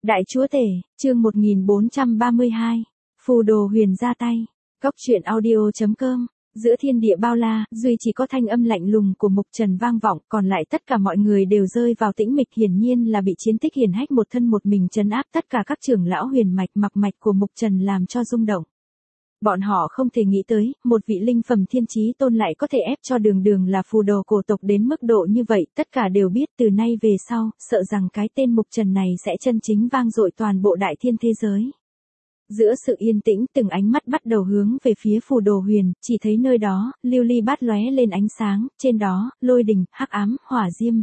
Đại chúa tể, chương 1432. Phù đồ huyền ra tay. Cóc truyện audio.com. Giữa thiên địa bao la, duy chỉ có thanh âm lạnh lùng của Mục Trần vang vọng, còn lại tất cả mọi người đều rơi vào tĩnh mịch, hiển nhiên là bị chiến tích hiển hách một thân một mình trấn áp tất cả các trưởng lão huyền mạch mặc mạch của Mục Trần làm cho rung động. Bọn họ không thể nghĩ tới, một vị linh phẩm thiên chí tôn lại có thể ép cho Đường là phù đồ cổ tộc đến mức độ như vậy, tất cả đều biết từ nay về sau, sợ rằng cái tên Mục Trần này sẽ chân chính vang dội toàn bộ đại thiên thế giới. Giữa sự yên tĩnh, từng ánh mắt bắt đầu hướng về phía phù đồ huyền, chỉ thấy nơi đó, lưu ly bát lóe lên ánh sáng, trên đó, lôi đình, hắc ám, hỏa diêm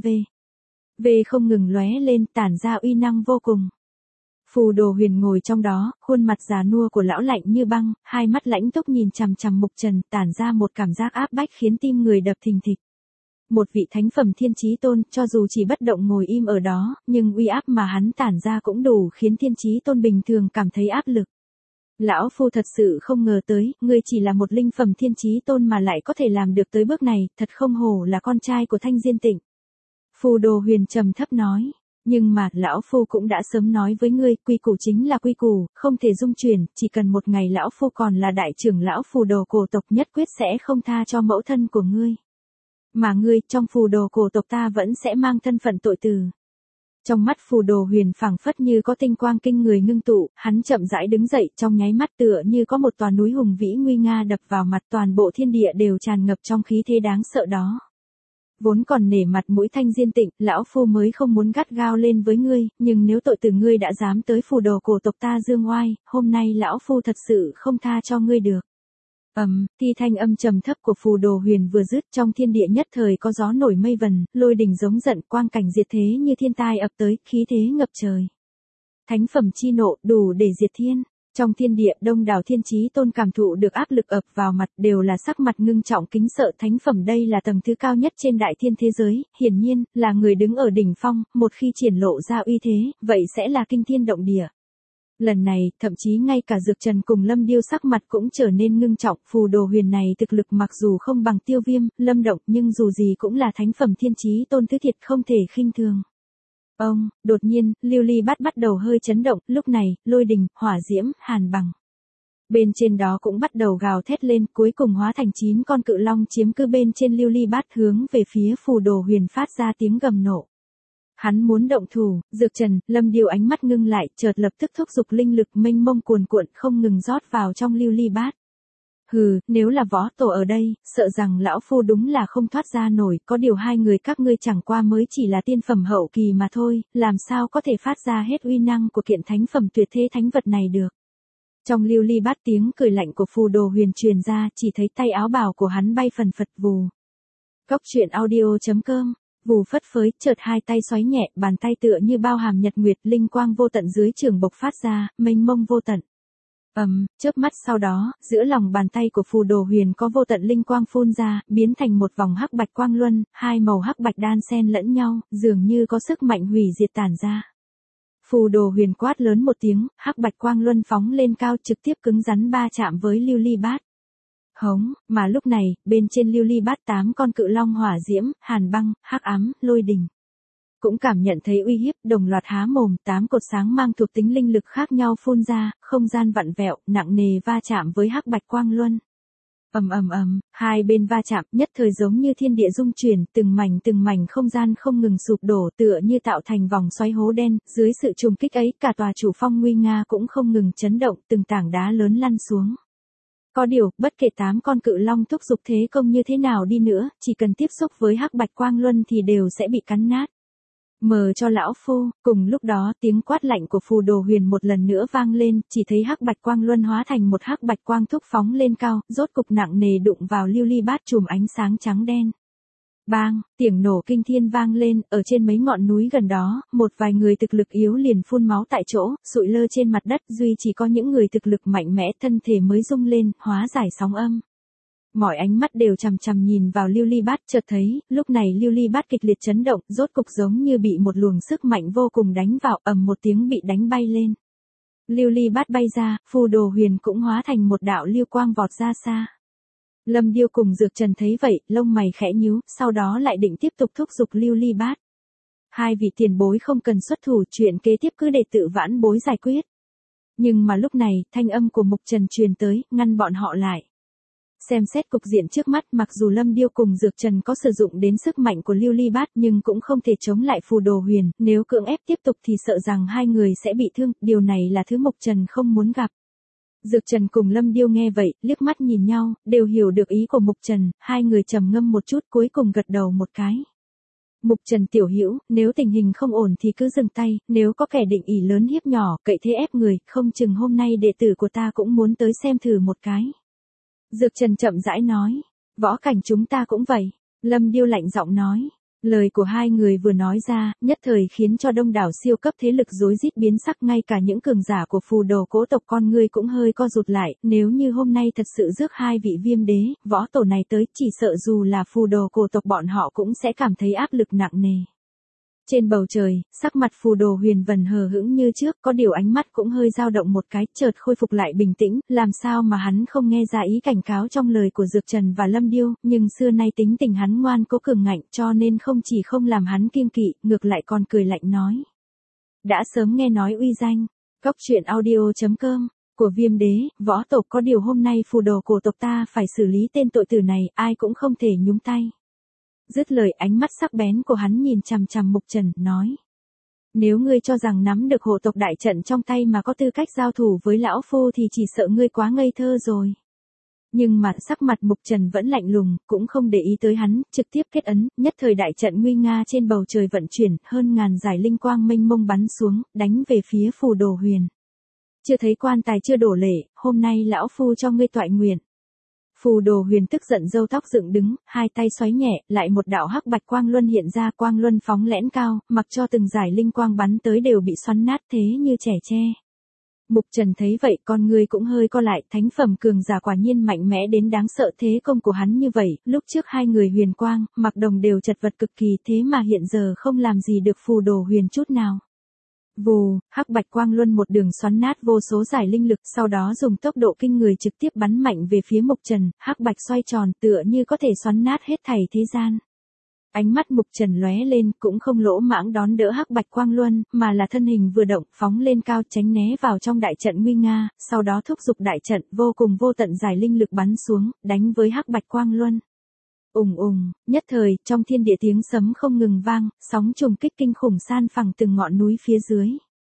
về không ngừng lóe lên, tản ra uy năng vô cùng. Phù đồ huyền ngồi trong đó, khuôn mặt già nua của lão lạnh như băng, hai mắt lãnh túc nhìn chằm chằm Mục Trần, tản ra một cảm giác áp bách khiến tim người đập thình thịch. Một vị thánh phẩm thiên chí tôn, cho dù chỉ bất động ngồi im ở đó, nhưng uy áp mà hắn tản ra cũng đủ khiến thiên chí tôn bình thường cảm thấy áp lực. Lão phu thật sự không ngờ tới, ngươi chỉ là một linh phẩm thiên chí tôn mà lại có thể làm được tới bước này, thật không hổ là con trai của Thanh Diên Tịnh. Phù đồ huyền trầm thấp nói. Nhưng mà, lão phu cũng đã sớm nói với ngươi, quy củ chính là quy củ, không thể dung chuyển, chỉ cần một ngày lão phu còn là đại trưởng lão phù đồ cổ tộc nhất quyết sẽ không tha cho mẫu thân của ngươi. Mà ngươi, trong phù đồ cổ tộc ta vẫn sẽ mang thân phận tội tử. Trong mắt phù đồ huyền phảng phất như có tinh quang kinh người ngưng tụ, hắn chậm rãi đứng dậy, trong nháy mắt tựa như có một tòa núi hùng vĩ nguy nga đập vào mặt, toàn bộ thiên địa đều tràn ngập trong khí thế đáng sợ đó. Vốn còn nể mặt mũi Thanh Diên Tịnh, lão phu mới không muốn gắt gao lên với ngươi, nhưng nếu tội tử ngươi đã dám tới phù đồ cổ tộc ta dương oai, hôm nay lão phu thật sự không tha cho ngươi được. Thi thanh âm trầm thấp của phù đồ huyền vừa dứt, trong thiên địa nhất thời có gió nổi mây vần, lôi đình giống giận, quang cảnh diệt thế như thiên tai ập tới, khí thế ngập trời. Thánh phẩm chi nộ, đủ để diệt thiên. Trong thiên địa, đông đảo thiên chí tôn cảm thụ được áp lực ập vào mặt, đều là sắc mặt ngưng trọng kính sợ. Thánh phẩm đây là tầng thứ cao nhất trên đại thiên thế giới, hiển nhiên, là người đứng ở đỉnh phong, một khi triển lộ ra uy thế, vậy sẽ là kinh thiên động địa. Lần này, thậm chí ngay cả Dược Trần cùng Lâm Điêu sắc mặt cũng trở nên ngưng trọng, phù đồ huyền này thực lực mặc dù không bằng Tiêu Viêm, Lâm Động, nhưng dù gì cũng là thánh phẩm thiên chí tôn thứ thiệt không thể khinh thường. Đột nhiên, lưu ly bát bắt đầu hơi chấn động, lúc này, lôi đình, hỏa diễm, hàn bằng. Bên trên đó cũng bắt đầu gào thét lên, cuối cùng hóa thành 9 con cự long chiếm cứ bên trên lưu ly bát hướng về phía phù đồ huyền phát ra tiếng gầm nộ. Hắn muốn động thủ, Dược Trần, Lâm Điêu ánh mắt ngưng lại, chợt lập tức thúc giục linh lực mênh mông cuồn cuộn không ngừng rót vào trong lưu ly bát. Hừ, nếu là võ tổ ở đây, sợ rằng lão phu đúng là không thoát ra nổi, có điều hai người các ngươi chẳng qua mới chỉ là tiên phẩm hậu kỳ mà thôi, làm sao có thể phát ra hết uy năng của kiện thánh phẩm tuyệt thế thánh vật này được. Trong lưu ly bát tiếng cười lạnh của phù đồ huyền truyền ra, chỉ thấy tay áo bào của hắn bay phần phật vù. Cóc truyện audio.com. Vù phất phới, chợt hai tay xoáy nhẹ, bàn tay tựa như bao hàm nhật nguyệt, linh quang vô tận dưới trường bộc phát ra, mênh mông vô tận. Chớp mắt sau đó, giữa lòng bàn tay của phù đồ huyền có vô tận linh quang phun ra, biến thành một vòng hắc bạch quang luân, hai màu hắc bạch đan xen lẫn nhau, dường như có sức mạnh hủy diệt tản ra. Phù đồ huyền quát lớn một tiếng, hắc bạch quang luân phóng lên cao trực tiếp cứng rắn ba chạm với lưu ly bát. Hống, mà lúc này, bên trên lưu ly bát 8 con cự long hỏa diễm, hàn băng, hắc ám, lôi đình. Cũng cảm nhận thấy uy hiếp, đồng loạt há mồm, 8 cột sáng mang thuộc tính linh lực khác nhau phun ra, không gian vặn vẹo, nặng nề va chạm với hắc bạch quang luân. Hai bên va chạm, nhất thời giống như thiên địa rung chuyển, từng mảnh không gian không ngừng sụp đổ, tựa như tạo thành vòng xoáy hố đen, dưới sự trùng kích ấy, cả tòa chủ phong nguy nga cũng không ngừng chấn động, từng tảng đá lớn lăn xuống. Có điều, bất kể 8 con cự long thúc giục thế công như thế nào đi nữa, chỉ cần tiếp xúc với hắc bạch quang luân thì đều sẽ bị cắn nát. Mờ cho lão phu, cùng lúc đó tiếng quát lạnh của phù đồ huyền một lần nữa vang lên, chỉ thấy hắc bạch quang luân hóa thành một hắc bạch quang thúc phóng lên cao, rốt cục nặng nề đụng vào lưu ly bát chùm ánh sáng trắng đen. Bang, tiếng nổ kinh thiên vang lên, ở trên mấy ngọn núi gần đó, một vài người thực lực yếu liền phun máu tại chỗ, sụi lơ trên mặt đất, duy chỉ có những người thực lực mạnh mẽ thân thể mới rung lên, hóa giải sóng âm. Mọi ánh mắt đều chằm chằm nhìn vào lưu ly bát, chợt thấy, lúc này lưu ly bát kịch liệt chấn động, rốt cục giống như bị một luồng sức mạnh vô cùng đánh vào, một tiếng bị đánh bay lên. Lưu ly bát bay ra, phù đồ huyền cũng hóa thành một đạo lưu quang vọt ra xa. Lâm Điêu cùng Dược Trần thấy vậy, lông mày khẽ nhíu, sau đó lại định tiếp tục thúc giục lưu ly bát. Hai vị tiền bối không cần xuất thủ, chuyện kế tiếp cứ để tự vãn bối giải quyết. Nhưng mà lúc này, thanh âm của Mục Trần truyền tới, ngăn bọn họ lại. Xem xét cục diện trước mắt, mặc dù Lâm Điêu cùng Dược Trần có sử dụng đến sức mạnh của Lưu Ly Bát nhưng cũng không thể chống lại Phù Đồ Huyền, nếu cưỡng ép tiếp tục thì sợ rằng hai người sẽ bị thương, điều này là thứ Mục Trần không muốn gặp. Dược Trần cùng Lâm Điêu nghe vậy, liếc mắt nhìn nhau, đều hiểu được ý của Mục Trần, hai người trầm ngâm một chút cuối cùng gật đầu một cái. Mục Trần tiểu hữu, nếu tình hình không ổn thì cứ dừng tay, nếu có kẻ định ỷ lớn hiếp nhỏ, cậy thế ép người, không chừng hôm nay đệ tử của ta cũng muốn tới xem thử một cái. Dược Trần chậm rãi nói, võ cảnh chúng ta cũng vậy. Lâm Điêu lạnh giọng nói, lời của hai người vừa nói ra, nhất thời khiến cho đông đảo siêu cấp thế lực rối rít biến sắc, ngay cả những cường giả của Phù Đồ Cố tộc con ngươi cũng hơi co rụt lại, nếu như hôm nay thật sự rước hai vị Viêm Đế, võ tổ này tới, chỉ sợ dù là Phù Đồ Cố tộc bọn họ cũng sẽ cảm thấy áp lực nặng nề. Trên bầu trời, sắc mặt Phù Đồ Huyền Vân hờ hững như trước, có điều ánh mắt cũng hơi dao động một cái, chợt khôi phục lại bình tĩnh, làm sao mà hắn không nghe ra ý cảnh cáo trong lời của Dược Trần và Lâm Điêu, nhưng xưa nay tính tình hắn ngoan cố cường ngạnh, cho nên không chỉ không làm hắn kiêng kỵ, ngược lại còn cười lạnh nói. Đã sớm nghe nói uy danh, Cóc Truyện Audio.com, của Viêm Đế, võ tộc, có điều hôm nay Phù Đồ cổ tộc ta phải xử lý tên tội tử này, ai cũng không thể nhúng tay. Dứt lời, ánh mắt sắc bén của hắn nhìn chằm chằm Mục Trần, nói. Nếu ngươi cho rằng nắm được hộ tộc đại trận trong tay mà có tư cách giao thủ với lão phu thì chỉ sợ ngươi quá ngây thơ rồi. Nhưng mà sắc mặt Mục Trần vẫn lạnh lùng, cũng không để ý tới hắn, trực tiếp kết ấn, nhất thời đại trận nguy nga trên bầu trời vận chuyển, hơn ngàn dải linh quang mênh mông bắn xuống, đánh về phía Phù Đồ Huyền. Chưa thấy quan tài chưa đổ lệ, hôm nay lão phu cho ngươi toại nguyện. Phù Đồ Huyền tức giận râu tóc dựng đứng, hai tay xoáy nhẹ, lại một đạo hắc bạch quang luân hiện ra, quang luân phóng lẽn cao, mặc cho từng dải linh quang bắn tới đều bị xoắn nát thế như trẻ tre. Mục Trần thấy vậy, con người cũng hơi co lại, thánh phẩm cường giả quả nhiên mạnh mẽ đến đáng sợ, thế công của hắn như vậy, lúc trước hai người Huyền Quang, Mặc Đồng đều chật vật cực kỳ, thế mà hiện giờ không làm gì được Phù Đồ Huyền chút nào. Vù, hắc bạch quang luân một đường xoắn nát vô số giải linh lực, sau đó dùng tốc độ kinh người trực tiếp bắn mạnh về phía Mục Trần, hắc bạch xoay tròn tựa như có thể xoắn nát hết thảy thế gian. Ánh mắt Mục Trần lóe lên, cũng không lỗ mãng đón đỡ hắc bạch quang luân, mà là thân hình vừa động, phóng lên cao tránh né vào trong đại trận nguy nga, sau đó thúc giục đại trận, vô cùng vô tận giải linh lực bắn xuống, đánh với hắc bạch quang luân. Ùng ùng, nhất thời, trong thiên địa tiếng sấm không ngừng vang, sóng trùng kích kinh khủng san phẳng từng ngọn núi phía dưới.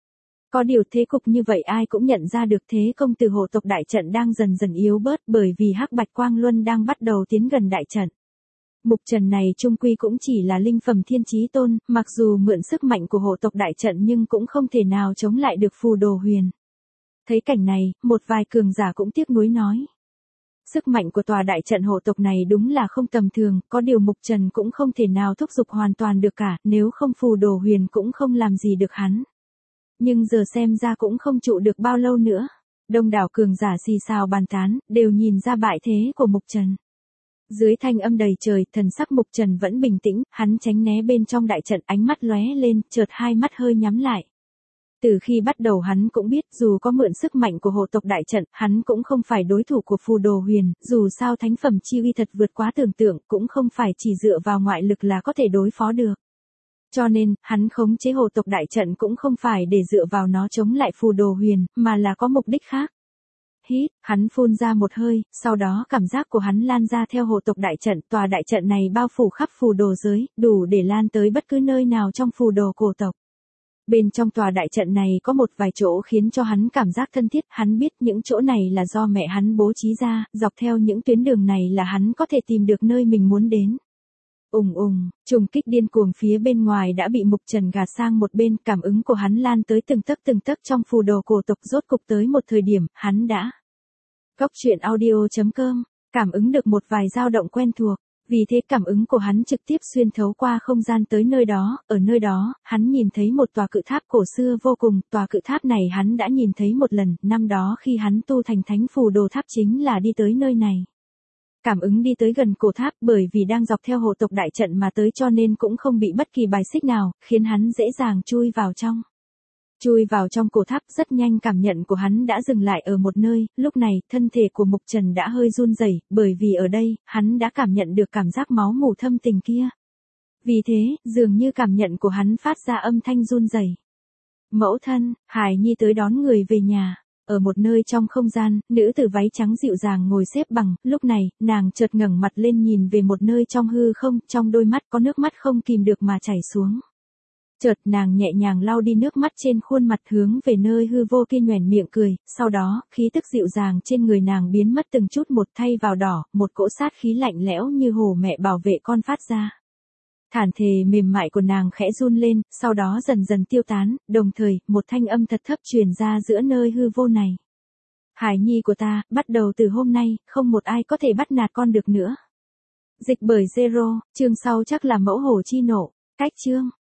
Có điều thế cục như vậy ai cũng nhận ra được thế công từ hộ tộc đại trận đang dần dần yếu bớt, bởi vì hắc bạch quang luân đang bắt đầu tiến gần đại trận. Mục Trần này trung quy cũng chỉ là linh phẩm thiên chí tôn, mặc dù mượn sức mạnh của hộ tộc đại trận nhưng cũng không thể nào chống lại được Phù Đồ Huyền. Thấy cảnh này, một vài cường giả cũng tiếc nuối nói. Sức mạnh của tòa đại trận hộ tộc này đúng là không tầm thường, có điều Mục Trần cũng không thể nào thúc giục hoàn toàn được cả, nếu không Phù Đồ Huyền cũng không làm gì được hắn. Nhưng giờ xem ra cũng không trụ được bao lâu nữa. Đông đảo cường giả xì xào bàn tán, đều nhìn ra bại thế của Mục Trần. Dưới thanh âm đầy trời, thần sắc Mục Trần vẫn bình tĩnh, hắn tránh né bên trong đại trận, ánh mắt lóe lên, chợt hai mắt hơi nhắm lại. Từ khi bắt đầu hắn cũng biết, dù có mượn sức mạnh của hộ tộc đại trận, hắn cũng không phải đối thủ của Phù Đồ Huyền, dù sao thánh phẩm chi uy thật vượt quá tưởng tượng, cũng không phải chỉ dựa vào ngoại lực là có thể đối phó được. Cho nên, hắn khống chế hộ tộc đại trận cũng không phải để dựa vào nó chống lại Phù Đồ Huyền, mà là có mục đích khác. Hít, hắn phun ra một hơi, sau đó cảm giác của hắn lan ra theo hộ tộc đại trận, tòa đại trận này bao phủ khắp Phù Đồ giới, đủ để lan tới bất cứ nơi nào trong Phù Đồ cổ tộc. Bên trong tòa đại trận này có một vài chỗ khiến cho hắn cảm giác thân thiết, hắn biết những chỗ này là do mẹ hắn bố trí ra, dọc theo những tuyến đường này là hắn có thể tìm được nơi mình muốn đến. Ùng ùng, trùng kích điên cuồng phía bên ngoài đã bị Mục Trần gạt sang một bên, cảm ứng của hắn lan tới từng tấc trong Phù Đồ cổ tộc, rốt cục tới một thời điểm, hắn đã. Cóc Truyện Audio.com, cảm ứng được một vài dao động quen thuộc, vì thế cảm ứng của hắn trực tiếp xuyên thấu qua không gian tới nơi đó, ở nơi đó, hắn nhìn thấy một tòa cự tháp cổ xưa vô cùng, tòa cự tháp này hắn đã nhìn thấy một lần, năm đó khi hắn tu thành thánh Phù Đồ tháp chính là đi tới nơi này. Cảm ứng đi tới gần cổ tháp, bởi vì đang dọc theo hộ tộc đại trận mà tới cho nên cũng không bị bất kỳ bài xích nào, khiến hắn dễ dàng chui vào trong. Chui vào trong cổ tháp, rất nhanh cảm nhận của hắn đã dừng lại ở một nơi, lúc này, thân thể của Mục Trần đã hơi run rẩy, bởi vì ở đây, hắn đã cảm nhận được cảm giác máu mủ thâm tình kia. Vì thế, dường như cảm nhận của hắn phát ra âm thanh run rẩy. Mẫu thân, Hải Nhi tới đón người về nhà. Ở một nơi trong không gian, nữ tử váy trắng dịu dàng ngồi xếp bằng, lúc này, nàng chợt ngẩng mặt lên nhìn về một nơi trong hư không, trong đôi mắt có nước mắt không kìm được mà chảy xuống. Chợt nàng nhẹ nhàng lau đi nước mắt trên khuôn mặt hướng về nơi hư vô kia nhoẻn miệng cười, sau đó, khí tức dịu dàng trên người nàng biến mất từng chút một thay vào đỏ, một cỗ sát khí lạnh lẽo như hổ mẹ bảo vệ con phát ra. Thản thề mềm mại của nàng khẽ run lên, sau đó dần dần tiêu tán, đồng thời, một thanh âm thật thấp truyền ra giữa nơi hư vô này. Hải Nhi của ta, bắt đầu từ hôm nay, không một ai có thể bắt nạt con được nữa. Dịch bởi Zero, chương sau chắc là mẫu hổ chi nộ. Cách chương.